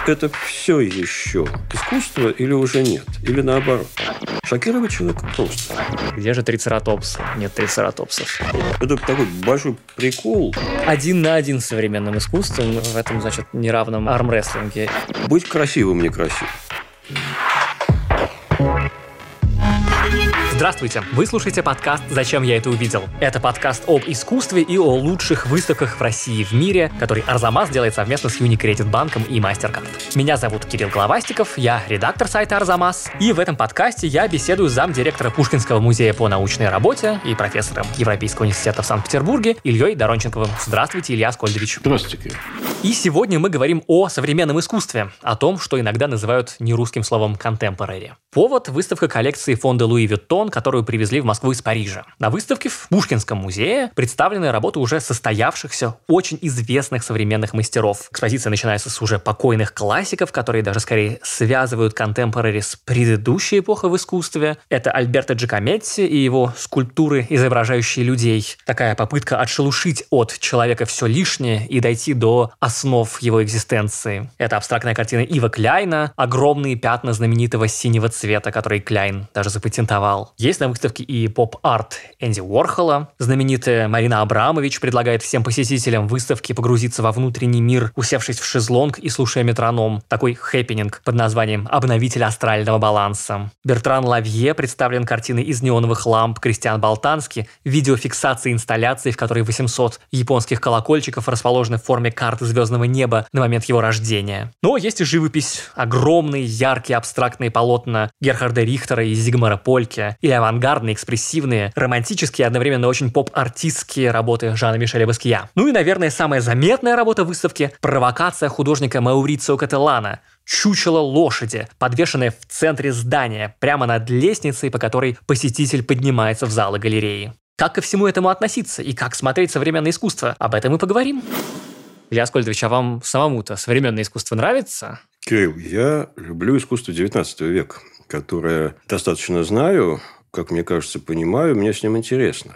это все еще искусство или уже нет? Или наоборот? Шокировать человека просто. Где же трицератопсы? Нет трицератопсов. Это такой большой прикол. 1 на 1 с современным искусством в этом, значит, неравном армрестлинге. Быть красивым некрасиво. Здравствуйте! Вы слушаете подкаст «Зачем я это увидел?». Это подкаст об искусстве и о лучших выставках в России и в мире, который Арзамас делает совместно с Unicredit банком и MasterCard. Меня зовут Кирилл Головастиков, я редактор сайта Арзамас, и в этом подкасте я беседую с замдиректора Пушкинского музея по научной работе и профессором Европейского университета в Санкт-Петербурге Ильей Доронченковым. Здравствуйте, Илья Аскольдович. Здравствуйте, Кирилл. И сегодня мы говорим о современном искусстве, о том, что иногда называют нерусским словом «contemporary». Повод – выставка коллекции фонда Луи Виттон, которую привезли в Москву из Парижа. На выставке в Пушкинском музее представлены работы уже состоявшихся, очень известных современных мастеров. Экспозиция начинается с уже покойных классиков, которые даже скорее связывают contemporary с предыдущей эпохой в искусстве. Это Альберто Джакометти и его скульптуры, изображающие людей. Такая попытка отшелушить от человека все лишнее и дойти до основ его экзистенции. Это абстрактная картина Ива Кляйна, огромные пятна знаменитого синего цвета, который Кляйн даже запатентовал. Есть на выставке и поп-арт Энди Уорхола. Знаменитая Марина Абрамович предлагает всем посетителям выставки погрузиться во внутренний мир, усевшись в шезлонг и слушая метроном. Такой хэппининг под названием «Обновитель астрального баланса». Бертран Лавье представлен картиной из неоновых ламп, Кристиан Болтанский видеофиксацией инсталляции, в которой 800 японских колокольчиков расположены в форме карты звездного неба на момент его рождения. Но есть и живопись. Огромные, яркие, абстрактные полотна Герхарда Рихтера и Зигмара Польке, и авангардные, экспрессивные, романтические, одновременно очень поп-артистские работы Жана-Мишеля Баския. Ну и, наверное, самая заметная работа выставки – провокация художника Маурицио Кателлана «Чучело лошади», подвешенное в центре здания, прямо над лестницей, по которой посетитель поднимается в залы галереи. Как ко всему этому относиться и как смотреть современное искусство? Об этом и поговорим. Илья Аскольдович, а вам самому-то современное искусство нравится? Кирилл, я люблю искусство 19 века, которое достаточно знаю, как мне кажется, понимаю, мне с ним интересно.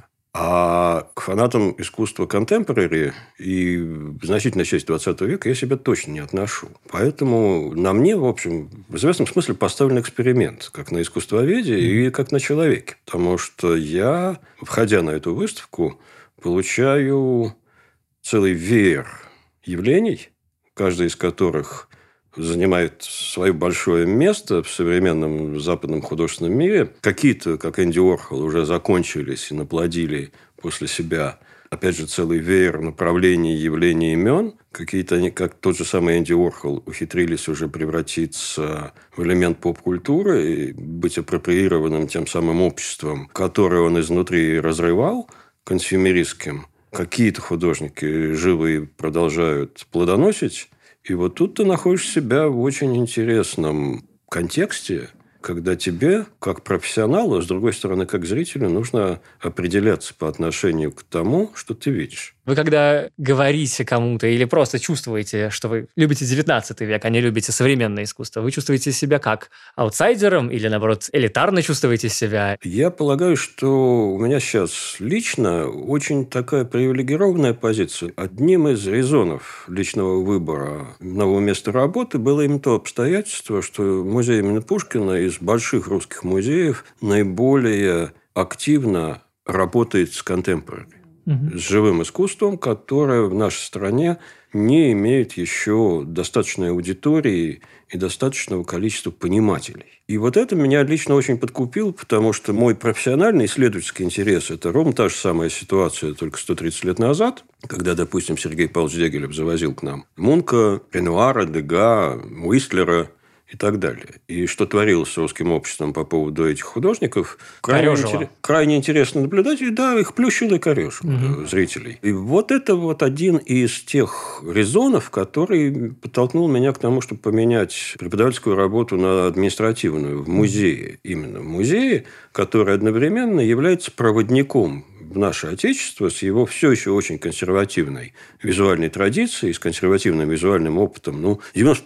А к фанатам искусства contemporary и значительной части 20 века я себя точно не отношу. Поэтому на мне, в общем, в известном смысле поставлен эксперимент, как на искусствоведе и как на человеке. Потому что я, входя на эту выставку, получаю целый веер явлений, каждый из которых занимает свое большое место в современном западном художественном мире. Какие-то, как Энди Уорхол, уже закончились и наплодили после себя, опять же, целый веер направлений, явлений, имен. Какие-то они, как тот же самый Энди Уорхол, ухитрились уже превратиться в элемент поп-культуры и быть апроприированным тем самым обществом, которое он изнутри разрывал, консюмеристским. Какие-то художники живые продолжают плодоносить. И вот тут ты находишь себя в очень интересном контексте, когда тебе, как профессионалу, а с другой стороны, как зрителю, нужно определяться по отношению к тому, что ты видишь. Вы когда говорите кому-то или просто чувствуете, что вы любите 19 век, а не любите современное искусство, вы чувствуете себя как аутсайдером или, наоборот, элитарно чувствуете себя? Я полагаю, что у меня сейчас лично очень такая привилегированная позиция. Одним из резонов личного выбора нового места работы было именно то обстоятельство, что музей имени Пушкина из больших русских музеев наиболее активно работает с contemporary. С живым искусством, которое в нашей стране не имеет еще достаточной аудитории и достаточного количества понимателей. И вот это меня лично очень подкупило, потому что мой профессиональный исследовательский интерес – это ровно та же самая ситуация, только 130 лет назад, когда, допустим, Сергей Павлович Дягилев завозил к нам Мунка, Ренуара, Дега, Уистлера и так далее. И что творилось с русским обществом по поводу этих художников, крайне интересно наблюдать. И да, их плющило и корёжило зрителей. И вот это вот один из тех резонов, который подтолкнул меня к тому, чтобы поменять преподавательскую работу на административную в музее. Именно в музее, который одновременно является проводником в наше Отечество с его все еще очень консервативной визуальной традицией, с консервативным визуальным опытом,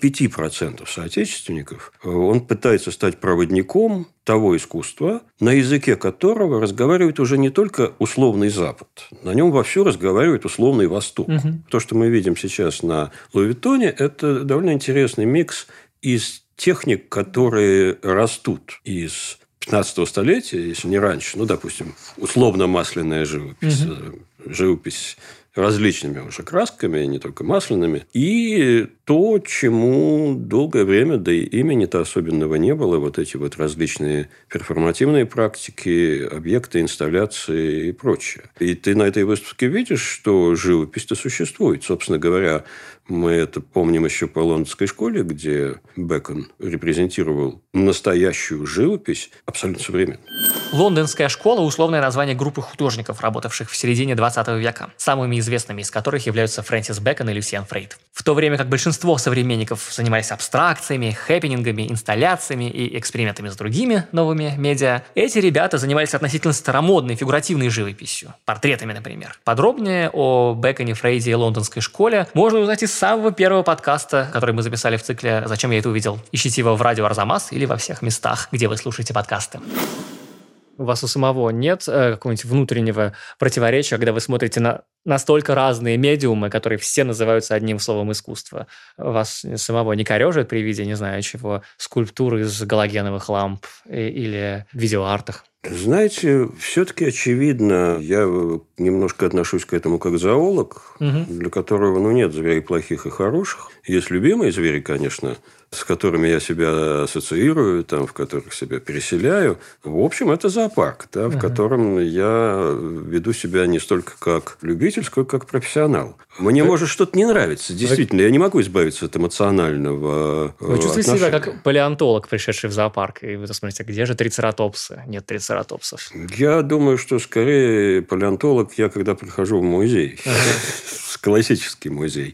95% соотечественников, он пытается стать проводником того искусства, на языке которого разговаривает уже не только условный Запад. На нем вовсю разговаривает условный Восток. То, что мы видим сейчас на Луи Виттоне, это довольно интересный микс из техник, которые растут из 15 столетия, если не раньше, допустим, условно-масляная живопись, живопись различными уже красками, не только масляными, и то, чему долгое время, да и имени-то особенного не было, вот эти вот различные перформативные практики, объекты, инсталляции и прочее. И ты на этой выставке видишь, что живопись-то существует. Собственно говоря, мы это помним еще по лондонской школе, где Бэкон репрезентировал настоящую живопись, абсолютно современную. Лондонская школа – условное название группы художников, работавших в середине 20 века, самыми известными из которых являются Фрэнсис Бэкон и Люсьен Фрейд. В то время как большинство современников занимались абстракциями, хэппенингами, инсталляциями и экспериментами с другими новыми медиа, эти ребята занимались относительно старомодной фигуративной живописью, портретами, например. Подробнее о Бэконе, Фрейде и лондонской школе можно узнать из самого первого подкаста, который мы записали в цикле «Зачем я это увидел?». Ищите его в радио Арзамас или во всех местах, где вы слушаете подкасты. У вас у самого нет какого-нибудь внутреннего противоречия, когда вы смотрите на настолько разные медиумы, которые все называются одним словом искусства? Вас самого не корежит при виде, не знаю чего, скульптур из галогеновых ламп или видеоартах? Знаете, все-таки очевидно, я немножко отношусь к этому как зоолог, для которого нет зверей плохих и хороших. Есть любимые звери, конечно, с которыми я себя ассоциирую, в которых себя переселяю. В общем, это зоопарк, в котором я веду себя не столько как любитель, сколько как профессионал. Мне может что-то не нравится. Действительно, я не могу избавиться от эмоционального Вы чувствуете себя как палеонтолог, пришедший в зоопарк, и вы смотрите, где же трицератопсы? Нет трицератопсов. Я думаю, что скорее палеонтолог я, когда прихожу в музей. Классический музей.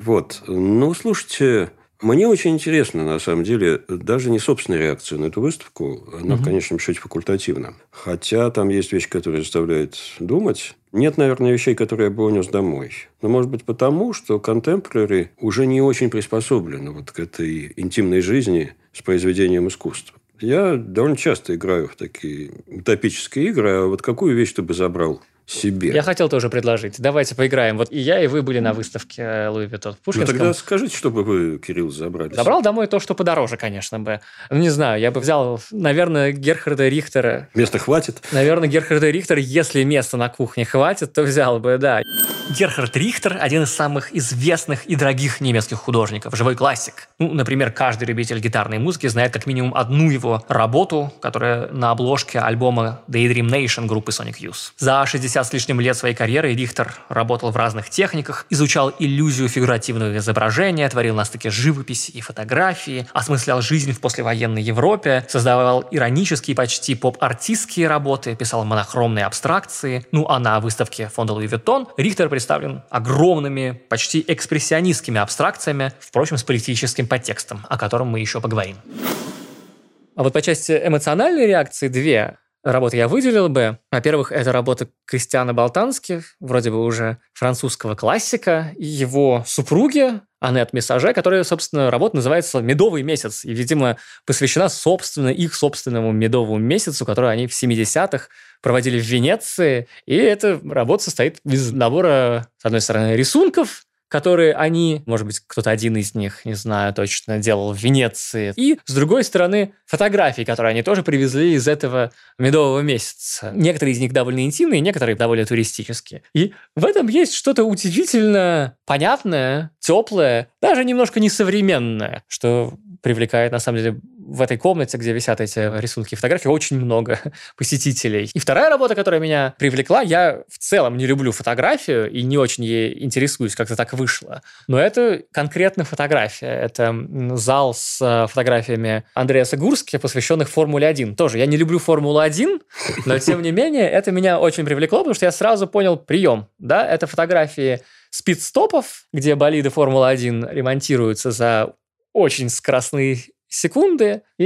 Слушайте... Мне очень интересно, на самом деле, даже не собственная реакция на эту выставку. Она в конечном счете факультативна. Хотя там есть вещи, которые заставляют думать. Нет, наверное, вещей, которые я бы унес домой. Но, может быть, потому, что контемпорари уже не очень приспособлены к этой интимной жизни с произведением искусства. Я довольно часто играю в такие утопические игры. А какую вещь ты бы забрал себе? Я хотел тоже предложить. Давайте поиграем. И я, и вы были на выставке Луи Виттон в Пушкинском. Тогда скажите, что бы вы, Кирилл, забрали. Забрал домой то, что подороже, конечно бы. Не знаю, я бы взял, наверное, Герхарда Рихтера. Места хватит? Наверное, Герхарда Рихтера, если места на кухне хватит, то взял бы, да. Герхард Рихтер – один из самых известных и дорогих немецких художников, живой классик. Например, каждый любитель гитарной музыки знает как минимум одну его работу, которая на обложке альбома Daydream Nation группы Sonic Youth. За 60 с лишним лет своей карьеры Рихтер работал в разных техниках, изучал иллюзию фигуративного изображения, творил на стыке живописи и фотографии, осмыслял жизнь в послевоенной Европе, создавал иронические, почти поп-артистские работы, писал монохромные абстракции. А на выставке фонда Луи Виттон Рихтер представлен огромными, почти экспрессионистскими абстракциями, впрочем, с политическим подтекстом, о котором мы еще поговорим. А по части эмоциональной реакции две работы я выделил бы. Во-первых, это работа Кристиана Болтански, вроде бы уже французского классика, и его супруги Аннет Мессаже, которая, собственно, работа называется «Медовый месяц», и, видимо, посвящена, их собственному медовому месяцу, который они в 70-х проводили в Венеции. И эта работа состоит из набора, с одной стороны, рисунков, которые они, может быть, кто-то один из них, не знаю точно, делал в Венеции. И, с другой стороны, фотографии, которые они тоже привезли из этого медового месяца. Некоторые из них довольно интимные, некоторые довольно туристические. И в этом есть что-то удивительно понятное, теплое, даже немножко несовременное, что привлекает, на самом деле, в этой комнате, где висят эти рисунки и фотографии, очень много посетителей. И вторая работа, которая меня привлекла, я в целом не люблю фотографию и не очень ей интересуюсь, как-то так вышло. Но это конкретно фотография. Это зал с фотографиями Андреаса Гурски, посвященных Формуле-1. Тоже я не люблю Формулу-1, но тем не менее это меня очень привлекло, потому что я сразу понял прием. Да, это фотографии спидстопов, где болиды Формулы-1 ремонтируются за очень скоростные секунды, и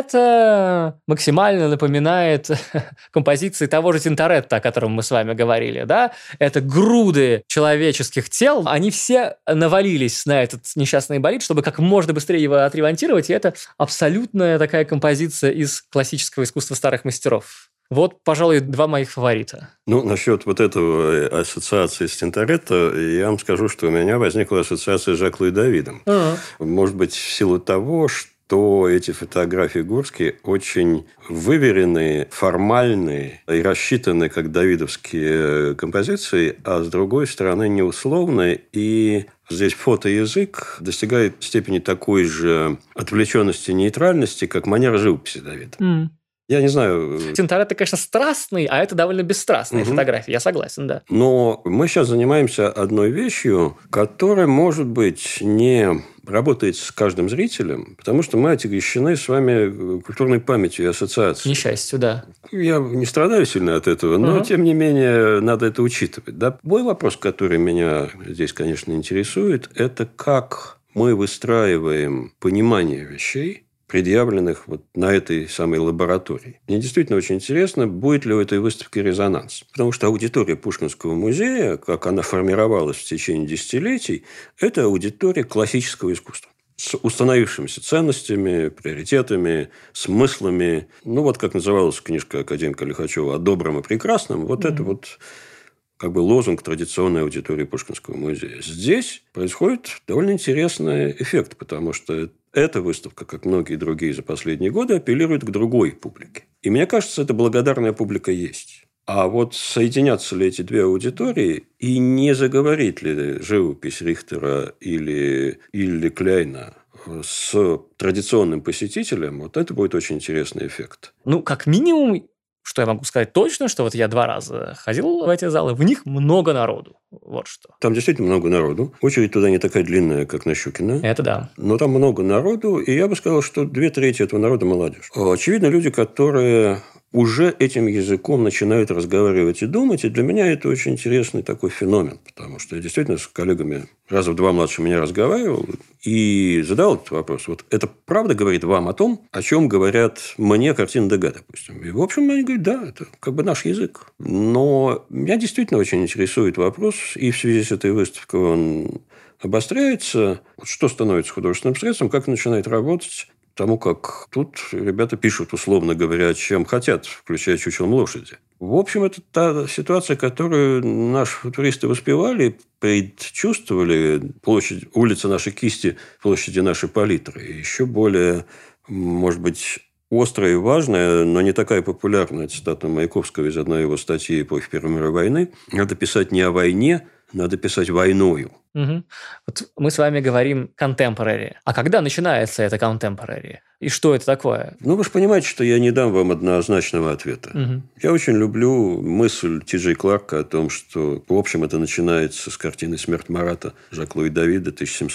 это максимально напоминает композиции того же Тинторетто, о котором мы с вами говорили, да? Это груды человеческих тел, они все навалились на этот несчастный болид, чтобы как можно быстрее его отремонтировать, и это абсолютная такая композиция из классического искусства старых мастеров. Вот, пожалуй, два моих фаворита. Ну, насчет вот этого ассоциации с Тинторетто, я вам скажу, что у меня возникла ассоциация с Жак-Луи Давидом. Может быть, в силу того, что эти фотографии Гурски очень выверенные, формальные и рассчитаны как давидовские композиции, а с другой стороны неусловные. И здесь фотоязык достигает степени такой же отвлеченности и нейтральности, как манера живописи Давида. Я не знаю... Тинторетто, конечно, страстный, а это довольно бесстрастные фотографии, я согласен, да. Но мы сейчас занимаемся одной вещью, которая, может быть, не работает с каждым зрителем, потому что мы отягощены с вами культурной памятью и ассоциацией. К несчастью, да. Я не страдаю сильно от этого, но, тем не менее, надо это учитывать. Да? Мой вопрос, который меня здесь, конечно, интересует, это как мы выстраиваем понимание вещей, предъявленных вот на этой самой лаборатории. Мне действительно очень интересно, будет ли у этой выставки резонанс. Потому что аудитория Пушкинского музея, как она формировалась в течение десятилетий, это аудитория классического искусства. С установившимися ценностями, приоритетами, смыслами. Ну, вот как называлась книжка академика Лихачева «О добром и прекрасном». Вот это вот как бы лозунг традиционной аудитории Пушкинского музея. Здесь происходит довольно интересный эффект, потому что эта выставка, как многие другие за последние годы, апеллирует к другой публике. И мне кажется, эта благодарная публика есть. А вот соединятся ли эти две аудитории и не заговорит ли живопись Рихтера или Кляйна с традиционным посетителем, вот это будет очень интересный эффект. Ну, как минимум, что я могу сказать точно, что вот я 2 раза ходил в эти залы, в них много народу. Вот что. Там действительно много народу. Очередь туда не такая длинная, как на Щукина. Это да. Но там много народу, и я бы сказал, что 2/3 этого народа молодежь. Очевидно, люди, которые уже этим языком начинают разговаривать и думать, и для меня это очень интересный такой феномен, потому что я действительно с коллегами раза в 2 младше меня разговаривал и задал этот вопрос. Вот это правда говорит вам о том, о чем говорят мне картины Дега, допустим? И, в общем, они говорят, да, это как бы наш язык. Но меня действительно очень интересует вопрос, и в связи с этой выставкой он обостряется. Вот что становится художественным средством, как начинает работать, тому как тут ребята пишут, условно говоря, чем хотят, включая чучелом лошади. В общем, это та ситуация, которую наши футуристы воспевали, предчувствовали. Площадь, улица нашей кисти, площади нашей палитры. И еще более, может быть, острая и важная, но не такая популярная цитата Маяковского из одной его статьи эпохи Первой мировой войны. Надо писать не о войне, надо писать войною. Угу. Вот мы с вами говорим contemporary. А когда начинается это contemporary? И что это такое? Ну, вы же понимаете, что я не дам вам однозначного ответа. Угу. Я очень люблю мысль Ти Джей Кларка о том, что, в общем, это начинается с картины «Смерть Марата» Жак-Луи Давида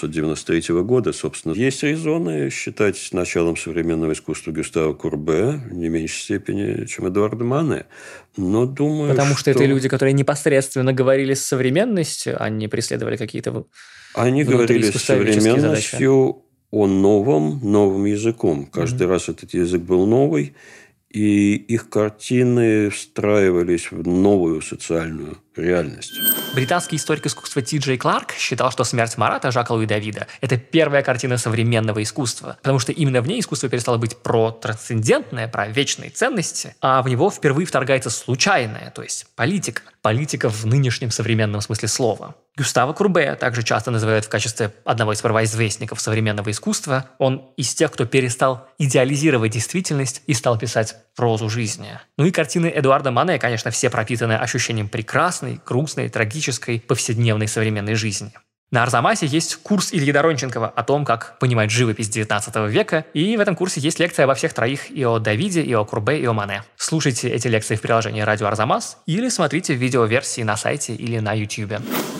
1793 года. Собственно, есть резоны считать началом современного искусства Гюстава Курбе в не меньшей степени, чем Эдуарда Мане. Но думаю, Потому что это люди, которые непосредственно говорили с современностью, а не преследовали какие-то Они говорили с современностью о новым языком. Каждый раз этот язык был новый, и их картины встраивались в новую социальную реальность. Британский историк искусства Ти Джей Кларк считал, что «Смерть Марата» Жака-Луи Давида – это первая картина современного искусства, потому что именно в ней искусство перестало быть про трансцендентное, про вечные ценности, а в него впервые вторгается случайное, то есть политика. Политика в нынешнем современном смысле слова. Гюстава Курбе также часто называют в качестве одного из первоизвестников современного искусства. Он из тех, кто перестал идеализировать действительность и стал писать прозу жизни. Ну и картины Эдуарда Мане, конечно, все пропитаны ощущением прекрасной, грустной, трагической, повседневной современной жизни. На Арзамасе есть курс Ильи Доронченкова о том, как понимать живопись XIX века, и в этом курсе есть лекция обо всех троих: и о Давиде, и о Курбе, и о Мане. Слушайте эти лекции в приложении «Радио Арзамас» или смотрите видеоверсии на сайте или на YouTube.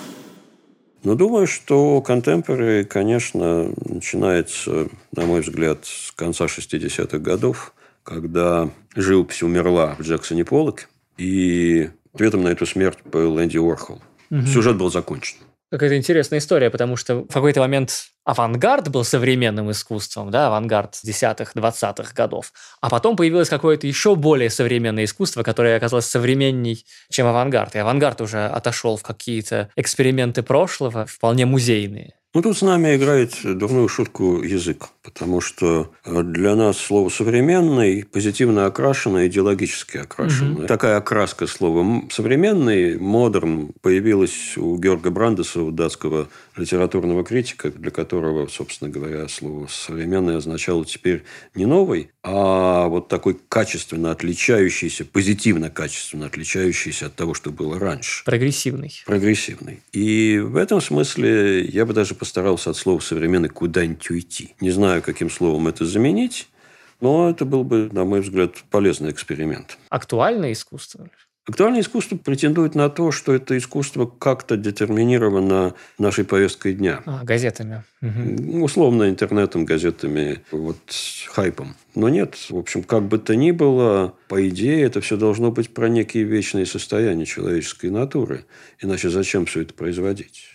Но думаю, что contemporary, конечно, начинается, на мой взгляд, с конца 60-х годов, когда живопись умерла в Джексоне Поллоке, и ответом на эту смерть был Энди Уорхол. Сюжет был закончен. Какая-то интересная история, потому что в какой-то момент авангард был современным искусством, да, авангард 10-х, 20-х годов, а потом появилось какое-то еще более современное искусство, которое оказалось современней, чем авангард. И авангард уже отошел в какие-то эксперименты прошлого, вполне музейные. Ну, тут с нами играет дурную шутку язык, потому что для нас слово «современный» позитивно окрашено, идеологически окрашено. Мгм. Такая окраска слова «современный», «модерн» появилась у Георга Брандеса, у датского литературного критика, для которого, собственно говоря, слово «современный» означало теперь не «новый», а вот такой качественно отличающийся, позитивно качественно отличающийся от того, что было раньше. Прогрессивный. Прогрессивный. И в этом смысле я бы даже постарался от слова «современный» куда-нибудь уйти. Не знаю, каким словом это заменить, но это был бы, на мой взгляд, полезный эксперимент. Актуальное искусство. Актуальное искусство претендует на то, что это искусство как-то детерминировано нашей повесткой дня. Газетами. Мгм. Условно интернетом, газетами, хайпом. Но нет, в общем, как бы то ни было, по идее, это все должно быть про некие вечные состояния человеческой натуры. Иначе зачем все это производить?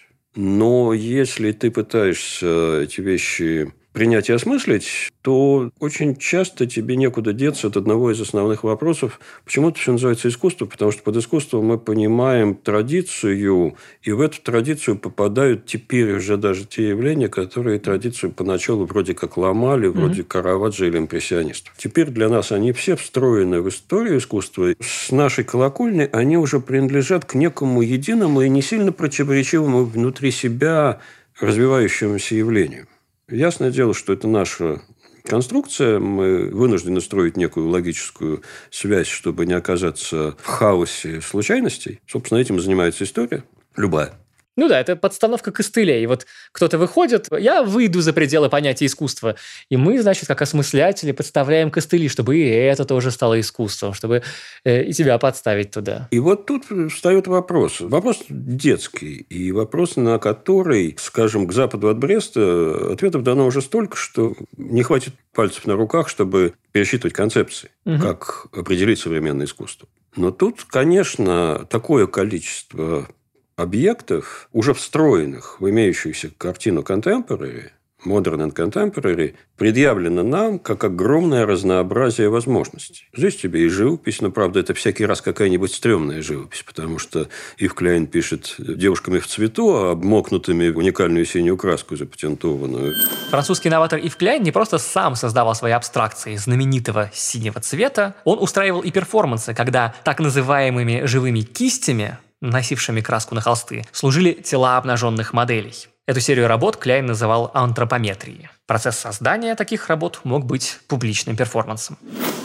Но если ты пытаешься эти вещи принять и осмыслить, то очень часто тебе некуда деться от одного из основных вопросов. Почему это все называется искусство? Потому что под искусством мы понимаем традицию, и в эту традицию попадают теперь уже даже те явления, которые традицию поначалу вроде как ломали, вроде Караваджо или импрессионистов. Теперь для нас они все встроены в историю искусства. С нашей колокольни они уже принадлежат к некому единому и не сильно противоречивому внутри себя развивающемуся явлению. Ясное дело, что это наша конструкция. Мы вынуждены строить некую логическую связь, чтобы не оказаться в хаосе случайностей. Собственно, этим занимается история. Любая. Ну да, это подстановка костылей. Вот кто-то выходит, я выйду за пределы понятия искусства. И мы, значит, как осмыслятели, подставляем костыли, чтобы и это тоже стало искусством, чтобы и тебя подставить туда. И вот тут встает вопрос. Вопрос детский. И вопрос, на который, скажем, к западу от Бреста ответов дано уже столько, что не хватит пальцев на руках, чтобы пересчитывать концепции, как определить современное искусство. Но тут, конечно, такое количество объектов, уже встроенных в имеющуюся картину contemporary, modern and contemporary, предъявлено нам как огромное разнообразие возможностей. Здесь тебе и живопись, но, правда, это всякий раз какая-нибудь стрёмная живопись, потому что Ив Кляйн пишет девушками в цвету, а обмокнутыми в уникальную синюю краску запатентованную. Французский новатор Ив Кляйн не просто сам создавал свои абстракции знаменитого синего цвета, он устраивал и перформансы, когда так называемыми живыми кистями, носившими краску на холсты, служили тела обнаженных моделей. Эту серию работ Кляйн называл антропометрией. Процесс создания таких работ мог быть публичным перформансом.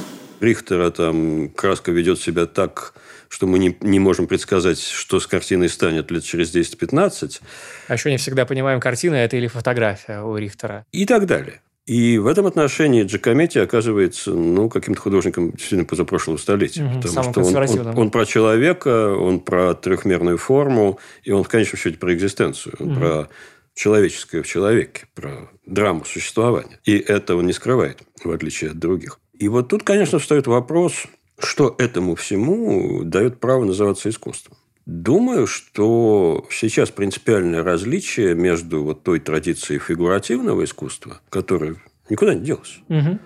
Рихтера там краска ведет себя так, что мы не можем предсказать, что с картиной станет лет через 10-15. А еще не всегда понимаем, картина это или фотография у Рихтера. И так далее. И в этом отношении Джакометти оказывается каким-то художником действительно позапрошлого столетия. Потому что он про человека, он про трехмерную форму, и он в конечном счете про экзистенцию. Он про человеческое в человеке, про драму существования. И это он не скрывает, в отличие от других. И вот тут, конечно, встает вопрос, что этому всему дает право называться искусством. Думаю, что сейчас принципиальное различие между той традицией фигуративного искусства, которая никуда не делась,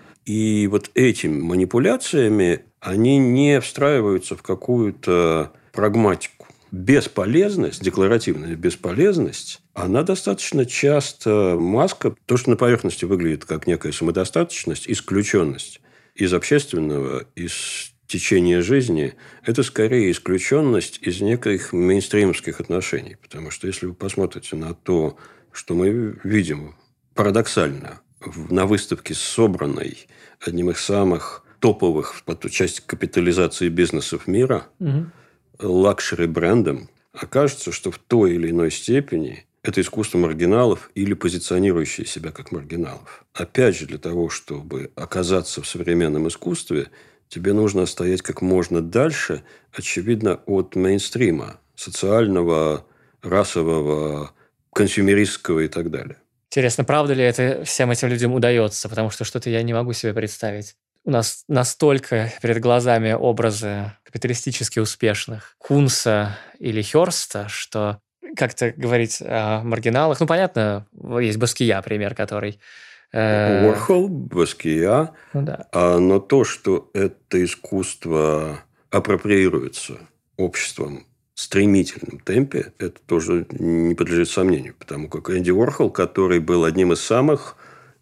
и вот этими манипуляциями, они не встраиваются в какую-то прагматику. Бесполезность, декларативная бесполезность, она достаточно часто маска, то, что на поверхности выглядит как некая самодостаточность, исключенность из общественного, из течение жизни – это скорее исключенность из неких мейнстримовских отношений. Потому что если вы посмотрите на то, что мы видим парадоксально на выставке, собранной одним из самых топовых по части капитализации бизнесов мира, лакшери-брендом, окажется, что в той или иной степени это искусство маргиналов или позиционирующие себя как маргиналов. Опять же, для того, чтобы оказаться в современном искусстве, тебе нужно стоять как можно дальше, очевидно, от мейнстрима, социального, расового, консюмеристского и так далее. Интересно, правда ли это всем этим людям удается? Потому что что-то я не могу себе представить. У нас настолько перед глазами образы капиталистически успешных Кунса или Хёрста, что как-то говорить о маргиналах. Ну, понятно, есть Баския, пример, который... Уорхол, Баския. Ну, да. Но то, что это искусство апроприируется обществом в стремительном темпе, это тоже не подлежит сомнению. Потому как Энди Уорхол, который был одним из самых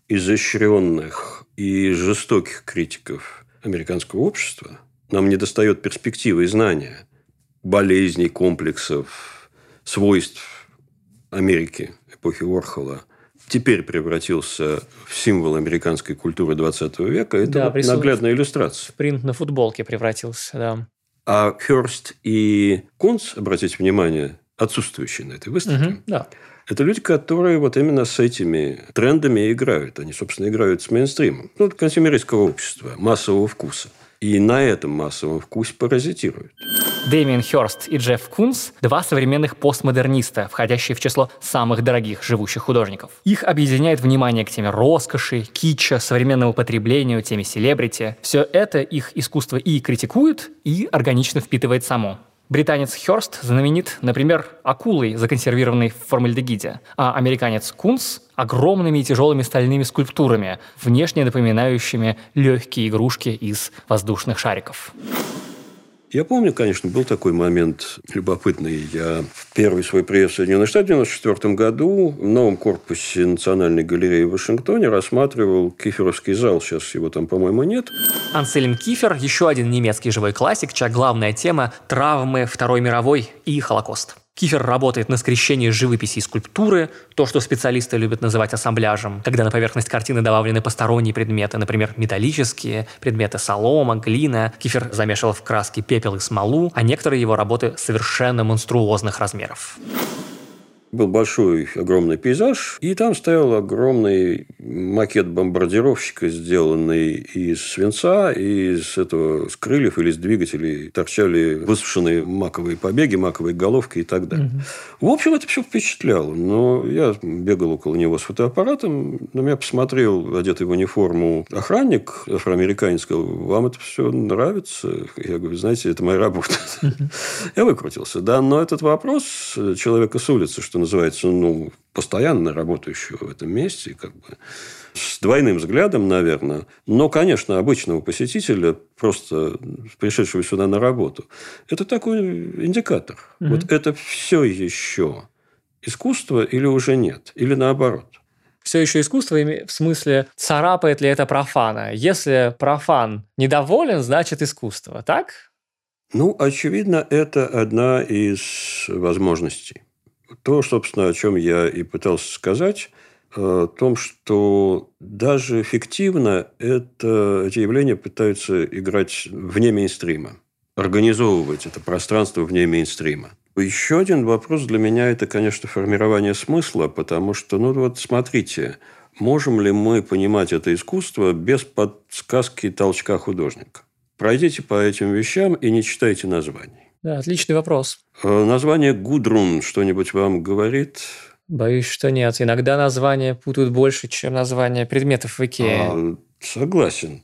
изощренных и жестоких критиков американского общества, нам недостает перспективы и знания болезней, комплексов, свойств Америки эпохи Уорхола, теперь превратился в символ американской культуры 20 века. Это наглядная иллюстрация. Принт на футболке превратился, да. А Хёрст и Кунц, обратите внимание, отсутствующие на этой выставке, да. это люди, которые вот именно с этими трендами играют. Они, собственно, играют с мейнстримом. Ну, консюмеристского общества, массового вкуса. И на этом массовом вкусе паразитируют. Дэмиен Хёрст и Джефф Кунц – два современных постмодерниста, входящие в число самых дорогих живущих художников. Их объединяет внимание к теме роскоши, китча, современному потреблению, теме селебрити. Все это их искусство и критикует, и органично впитывает само. Британец Хёрст знаменит, например, акулой, законсервированной в формальдегиде, а американец Кунц – огромными и тяжелыми стальными скульптурами, внешне напоминающими легкие игрушки из воздушных шариков. Я помню, конечно, был такой момент любопытный. Я в первый свой приезд в Соединенные Штаты в 1994 году в новом корпусе Национальной галереи в Вашингтоне рассматривал Киферовский зал. Сейчас его там, по-моему, нет. Ансельм Кифер – еще один немецкий живой классик, чья главная тема – травмы Второй мировой и Холокост. Кифер работает на скрещении живописи и скульптуры, то, что специалисты любят называть ассамбляжем, когда на поверхность картины добавлены посторонние предметы, например, металлические предметы, солома, глина. Кифер замешивал в краски пепел и смолу, а некоторые его работы совершенно монструозных размеров. Был большой, огромный пейзаж, и там стоял огромный макет бомбардировщика, сделанный из свинца, и с крыльев или из двигателей торчали высушенные маковые побеги, маковые головки и так далее. В общем, это все впечатляло. Но я бегал около него с фотоаппаратом, на меня посмотрел, одетый в униформу, охранник афроамериканец, сказал: вам это все нравится? Я говорю: знаете, это моя работа. Я выкрутился, да, но этот вопрос человека с улицы, что называется, постоянно работающего в этом месте, как бы с двойным взглядом, наверное. Но, конечно, обычного посетителя, просто пришедшего сюда на работу, это такой индикатор. Вот это все еще искусство или уже нет? Или наоборот? Все еще искусство в смысле, царапает ли это профана? Если профан недоволен, значит искусство, так? Очевидно, это одна из возможностей. То, собственно, о чем я и пытался сказать, о том, что даже фиктивно эти явления пытаются играть вне мейнстрима, организовывать это пространство вне мейнстрима. Еще один вопрос для меня – это, конечно, формирование смысла, потому что, смотрите, можем ли мы понимать это искусство без подсказки и толчка художника? Пройдите по этим вещам и не читайте названий. Да, отличный вопрос. Название Гудрун что-нибудь вам говорит? Боюсь, что нет. Иногда названия путают больше, чем названия предметов в Икее. Согласен.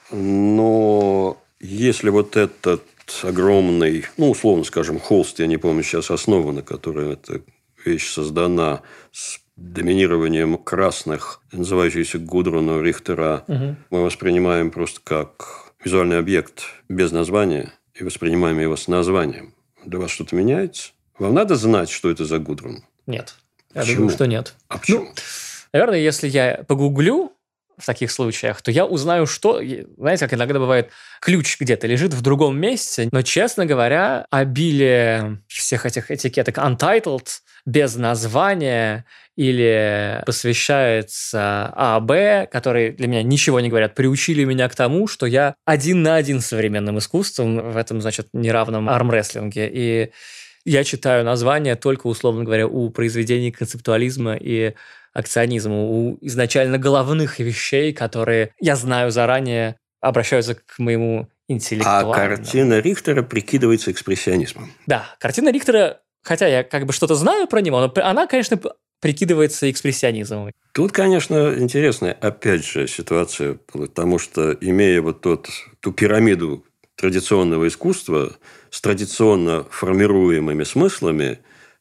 Но если вот этот огромный, условно скажем, холст, я не помню сейчас основу, на которой эта вещь создана, с доминированием красных, называющийся Гудруну Рихтера, мы воспринимаем просто как визуальный объект без названия и воспринимаем его с названием. Для вас что-то меняется? Вам надо знать, что это за Гудрун? Нет. Я думаю, что нет. А почему? Наверное, если я погуглю в таких случаях, то я узнаю, что... Знаете, как иногда бывает, ключ где-то лежит в другом месте, но, честно говоря, обилие всех этих этикеток untitled, без названия или посвящается А, Б, которые для меня ничего не говорят, приучили меня к тому, что я один на один с современным искусством в этом, неравном армрестлинге. И я читаю названия только, условно говоря, у произведений концептуализма и акционизма, у изначально головных вещей, которые, я знаю заранее, обращаются к моему интеллектуальному. А картина Рихтера прикидывается экспрессионизмом. Да, картина Рихтера, хотя я что-то знаю про него, но она, конечно, прикидывается экспрессионизмом. Тут, конечно, интересная, опять же, ситуация, потому что, имея ту пирамиду традиционного искусства с традиционно формируемыми смыслами,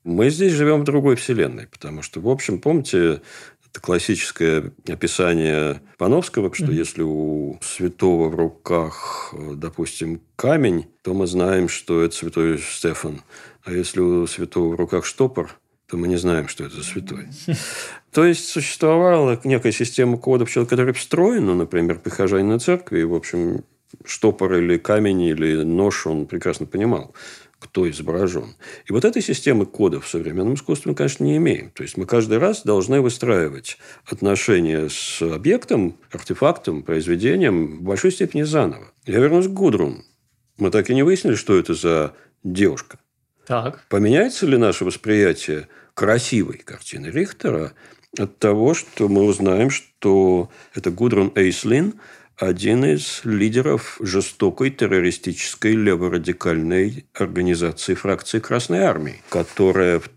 Мы здесь живем в другой вселенной, потому что, в общем, помните, это классическое описание Пановского, что если у святого в руках, допустим, камень, то мы знаем, что это святой Стефан. А если у святого в руках штопор, то мы не знаем, что это за святой. То есть, существовала некая система кодов, которая встроена, например, прихожанина церкви, и, в общем, штопор или камень, или нож, он прекрасно понимал, кто изображен. И вот этой системы кодов в современном искусстве мы, конечно, не имеем. То есть, мы каждый раз должны выстраивать отношения с объектом, артефактом, произведением в большой степени заново. Я вернусь к Гудрун. Мы так и не выяснили, что это за девушка. Так. Поменяется ли наше восприятие красивой картины Рихтера от того, что мы узнаем, что это Гудрун Эйслин, один из лидеров жестокой террористической леворадикальной организации фракции Красной Армии, которая в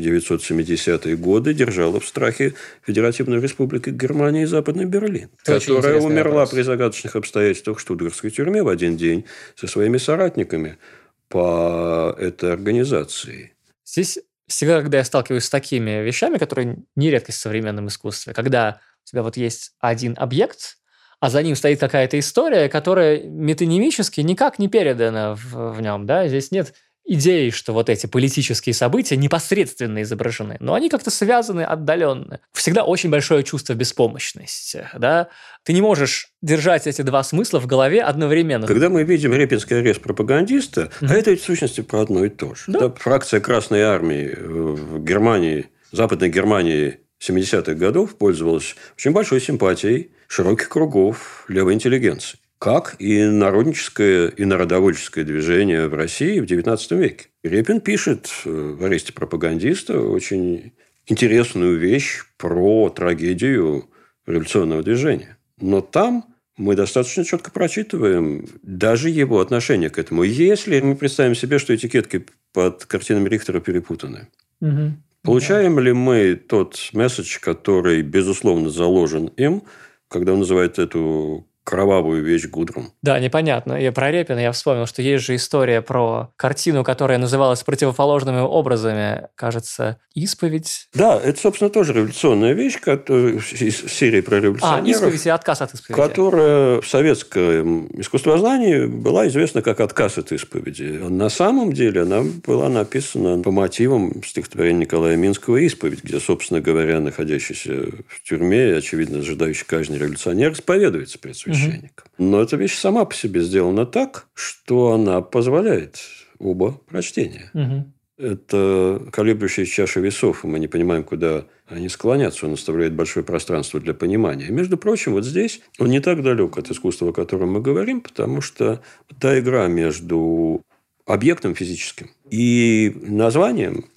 1970-е годы держала в страхе Федеративную Республику Германии и Западный Берлин, которая умерла при загадочных обстоятельствах в штутгартской тюрьме в один день со своими соратниками по этой организации. Здесь всегда, когда я сталкиваюсь с такими вещами, которые не редкость в современном искусстве, когда у тебя вот есть один объект, а за ним стоит какая-то история, которая метонимически никак не передана в нем. Да? Здесь нет идеи, что вот эти политические события непосредственно изображены, но они как-то связаны отдаленно. Всегда очень большое чувство беспомощности. Да? Ты не можешь держать эти два смысла в голове одновременно. Когда мы видим Репинский арест пропагандиста, а это ведь в сущности про одно и то же. Да? Фракция Красной Армии в Германии, Западной Германии 70-х годов пользовалась очень большой симпатией широких кругов левой интеллигенции. Как и народническое и народовольческое движение в России в XIX веке. Репин пишет в «Аресте пропагандиста» очень интересную вещь про трагедию революционного движения. Но там мы достаточно четко прочитываем даже его отношение к этому. Если мы представим себе, что этикетки под картинами Рихтера перепутаны, получаем ли мы тот месседж, который, безусловно, заложен им, когда он называет эту кровавую вещь Гудрун? Да, непонятно. И про Репина я вспомнил, что есть же история про картину, которая называлась противоположными образами, кажется, «Исповедь». Да, это, собственно, тоже революционная вещь из серии про революционеров. «Исповедь» и «Отказ от исповеди». Которая в советском искусствознании была известна как «Отказ от исповеди». На самом деле она была написана по мотивам стихотворения Николая Минского «Исповедь», где, собственно говоря, находящийся в тюрьме, очевидно, ожидающий казни революционер, исповедуется перед священником. Но эта вещь сама по себе сделана так, что она позволяет оба прочтения. Это колеблющаяся чаша весов, и мы не понимаем, куда они склонятся. Он оставляет большое пространство для понимания. И, между прочим, вот здесь он не так далек от искусства, о котором мы говорим, потому что та игра между объектом физическим и названием,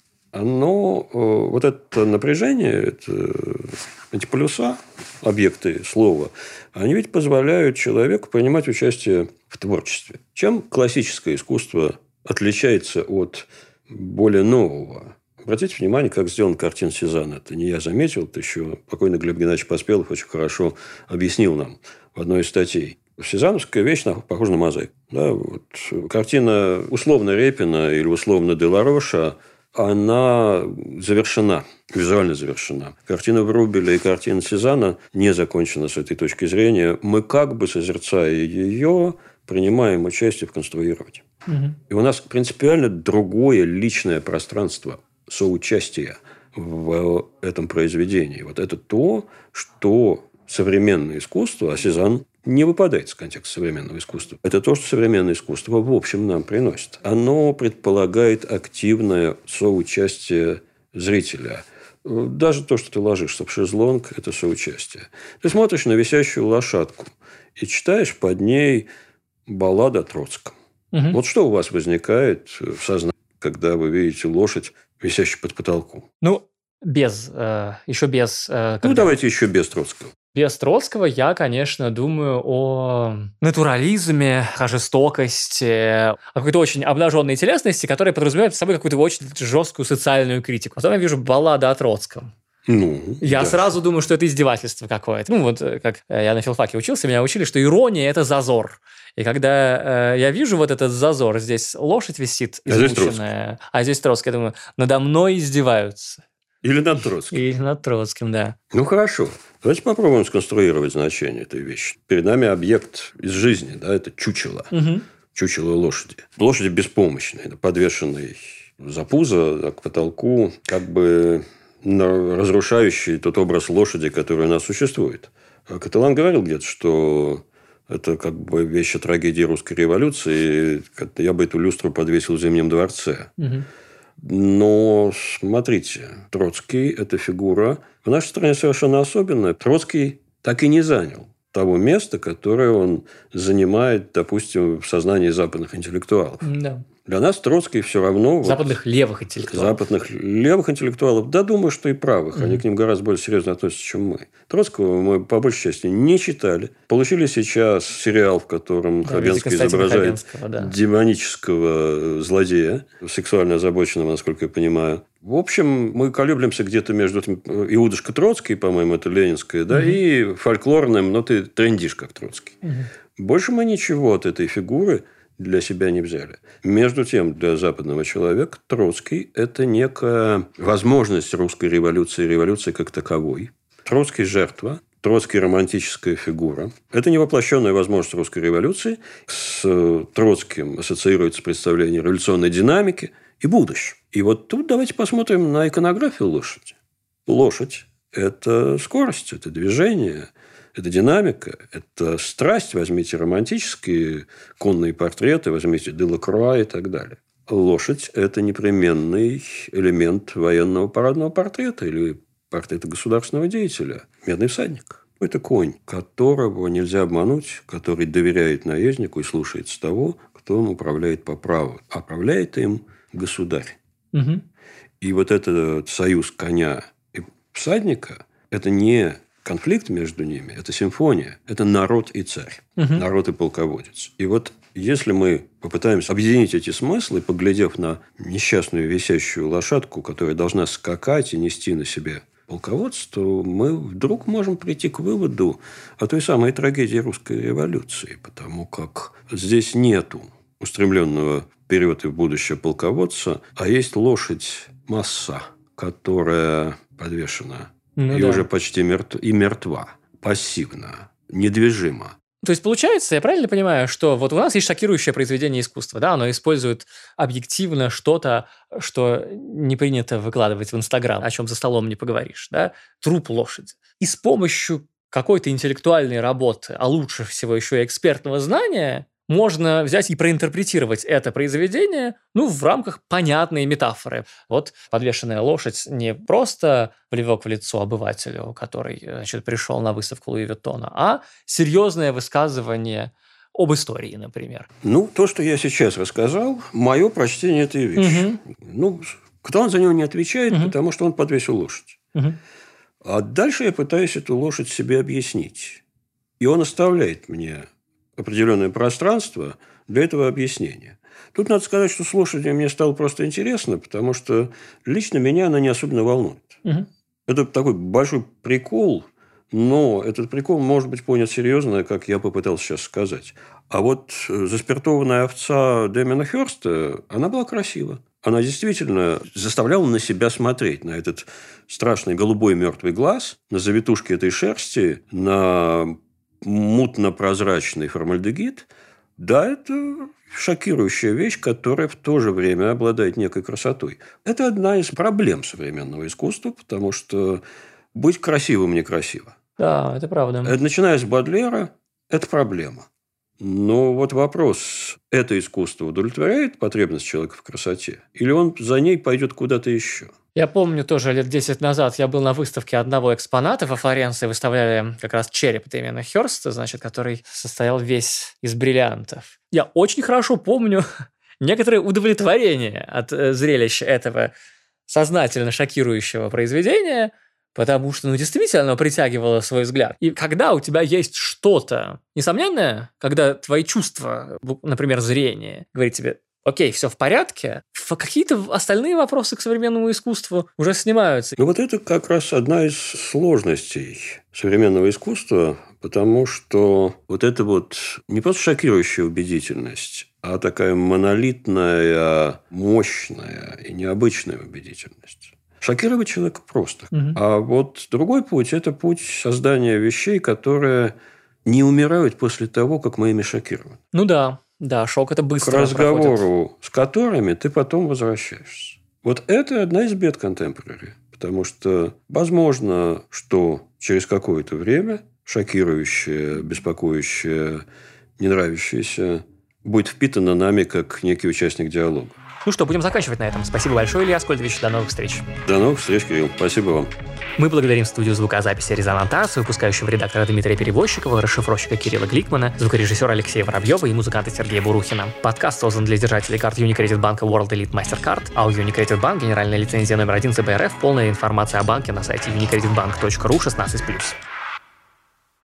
вот это напряжение, эти полюса, объекты слова, они ведь позволяют человеку принимать участие в творчестве. Чем классическое искусство отличается от более нового? Обратите внимание, как сделана картина Сезанна. Это не я заметил, это еще покойный Глеб Геннадьевич Поспелов очень хорошо объяснил нам в одной из статей. Сезанновская вещь похожа на мозаику. Да, вот. Картина условно Репина или условно Делароша, она завершена, визуально завершена. Картина Врубеля и картина Сезанна не закончена с этой точки зрения. Мы как бы, созерцая ее, принимаем участие в конструировании. И у нас принципиально другое личное пространство соучастия в этом произведении. Вот это то, что современное искусство, а Сезанн не выпадает из контекста современного искусства. Это то, что современное искусство в общем нам приносит. Оно предполагает активное соучастие зрителя. Даже то, что ты ложишься в шезлонг, это соучастие. Ты смотришь на висящую лошадку и читаешь под ней балладу о Троцком. Вот что у вас возникает в сознании, когда вы видите лошадь, висящую под потолком? Еще без... давайте еще без Троцкого. Без Троцкого я, конечно, думаю о натурализме, о жестокости, о какой-то очень обнаженной телесности, которая подразумевает собой какую-то очень жесткую социальную критику. Потом я вижу баллада о Троцком. Я да. сразу думаю, что это издевательство какое-то. Ну, вот как я на филфаке учился, меня учили, что ирония – это зазор. И когда я вижу вот этот зазор, здесь лошадь висит измученная, а здесь Троцкий, я думаю, надо мной издеваются. Или над Троцким. Или над Троцким, да. Ну, хорошо. Давайте попробуем сконструировать значение этой вещи. Перед нами объект из жизни, да, это чучело. Чучело лошади. Лошади беспомощной, подвешенной за пузо к потолку, как бы разрушающий тот образ лошади, который у нас существует. Каталан говорил где-то, что это как бы вещь о трагедии русской революции. Я бы эту люстру подвесил в Зимнем дворце. Но смотрите, Троцкий – это фигура в нашей стране совершенно особенная. Троцкий так и не занял того места, которое он занимает, допустим, в сознании западных интеллектуалов. Да. Для нас Троцкий все равно... Западных левых интеллектуалов. Западных левых интеллектуалов. Да, думаю, что и правых. Они к ним гораздо более серьезно относятся, чем мы. Троцкого мы, по большей части, не читали. Получили сейчас сериал, в котором Хабенский изображает демонического злодея, сексуально озабоченного, насколько я понимаю. В общем, мы колеблемся где-то между Иудушка Троцкий, по-моему, это ленинское, да, и фольклорным, но ты трендишь, как Троцкий. Больше мы ничего от этой фигуры для себя не взяли. Между тем, для западного человека Троцкий – это некая возможность русской революции, революции как таковой. Троцкий – жертва, Троцкий – романтическая фигура. Это невоплощенная возможность русской революции. С Троцким ассоциируется представление революционной динамики и будущего. И вот тут давайте посмотрим на иконографию лошади. Лошадь – это скорость, это движение – это динамика, это страсть. Возьмите романтические конные портреты, возьмите Делакруа и так далее. Лошадь – это непременный элемент военного парадного портрета или портрета государственного деятеля. Медный всадник. Это конь, которого нельзя обмануть, который доверяет наезднику и слушается того, кто им управляет по праву. А управляет им государь. И вот этот союз коня и всадника – это не конфликт между ними, это симфония, это народ и царь, народ и полководец. И вот если мы попытаемся объединить эти смыслы, поглядев на несчастную висящую лошадку, которая должна скакать и нести на себе полководство, то мы вдруг можем прийти к выводу о той самой трагедии русской революции, потому как здесь нету устремленного вперед и в будущее полководца, а есть лошадь масса, которая подвешена и уже почти мертва, пассивна, недвижима. То есть, получается, я правильно понимаю, что вот у нас есть шокирующее произведение искусства, да, оно использует объективно что-то, что не принято выкладывать в Инстаграм, о чем за столом не поговоришь, да, труп лошади. И с помощью какой-то интеллектуальной работы, а лучше всего еще и экспертного знания, можно взять и проинтерпретировать это произведение, в рамках понятной метафоры. Вот подвешенная лошадь не просто плевок в лицо обывателю, который, пришел на выставку Луи Виттона, а серьезное высказывание об истории, например. То, что я сейчас рассказал, мое прочтение этой вещи. Кто-то за него не отвечает, потому что он подвесил лошадь. А дальше я пытаюсь эту лошадь себе объяснить. И он оставляет мне определенное пространство для этого объяснения. Тут надо сказать, что с лошадью мне стало просто интересно, потому что лично меня она не особенно волнует. Это такой большой прикол, но этот прикол может быть понят серьезно, как я попытался сейчас сказать. А вот заспиртованная овца Дэмиана Хёрста, она была красива. Она действительно заставляла на себя смотреть, на этот страшный голубой мертвый глаз, на завитушки этой шерсти, на мутно-прозрачный формальдегид. Да, это шокирующая вещь, которая в то же время обладает некой красотой. Это одна из проблем современного искусства, потому что быть красивым некрасиво. Да, это правда. Начиная с Бодлера, это проблема. Но вот вопрос, это искусство удовлетворяет потребность человека в красоте? Или он за ней пойдет куда-то еще? Я помню тоже лет 10 назад я был на выставке одного экспоната во Флоренции, выставляли как раз череп Дэмиана Хёрста, который состоял весь из бриллиантов. Я очень хорошо помню некоторое удовлетворение от зрелища этого сознательно шокирующего произведения, потому что, действительно, оно притягивало свой взгляд. И когда у тебя есть что-то несомненное, когда твои чувства, например, зрение, говорит тебе, окей, все в порядке, какие-то остальные вопросы к современному искусству уже снимаются. Ну, вот это как раз одна из сложностей современного искусства, потому что вот это вот не просто шокирующая убедительность, а такая монолитная, мощная и необычная убедительность. Шокировать человека просто. А вот другой путь – это путь создания вещей, которые не умирают после того, как мы ими шокированы. Ну да. Да, шок это быстро к разговору проходит. с которыми ты потом возвращаешься. Вот это одна из бед контемпорари. Потому что возможно, что через какое-то время шокирующее, беспокоящее, не нравящееся будет впитано нами как некий участник диалога. Ну что, будем заканчивать на этом. Спасибо большое, Илья Аскольдович. До новых встреч. До новых встреч, Кирилл. Спасибо вам. Мы благодарим студию звукозаписи «Резонант Арт», выпускающего редактора Дмитрия Перевозчикова, расшифровщика Кирилла Гликмана, звукорежиссера Алексея Воробьева и музыканта Сергея Бурухина. Подкаст создан для держателей карт Unicredit банка World Elite Mastercard, а у Unicredit Bank генеральная лицензия номер 1 ЦБРФ, полная информация о банке на сайте unicreditbank.ru 16+.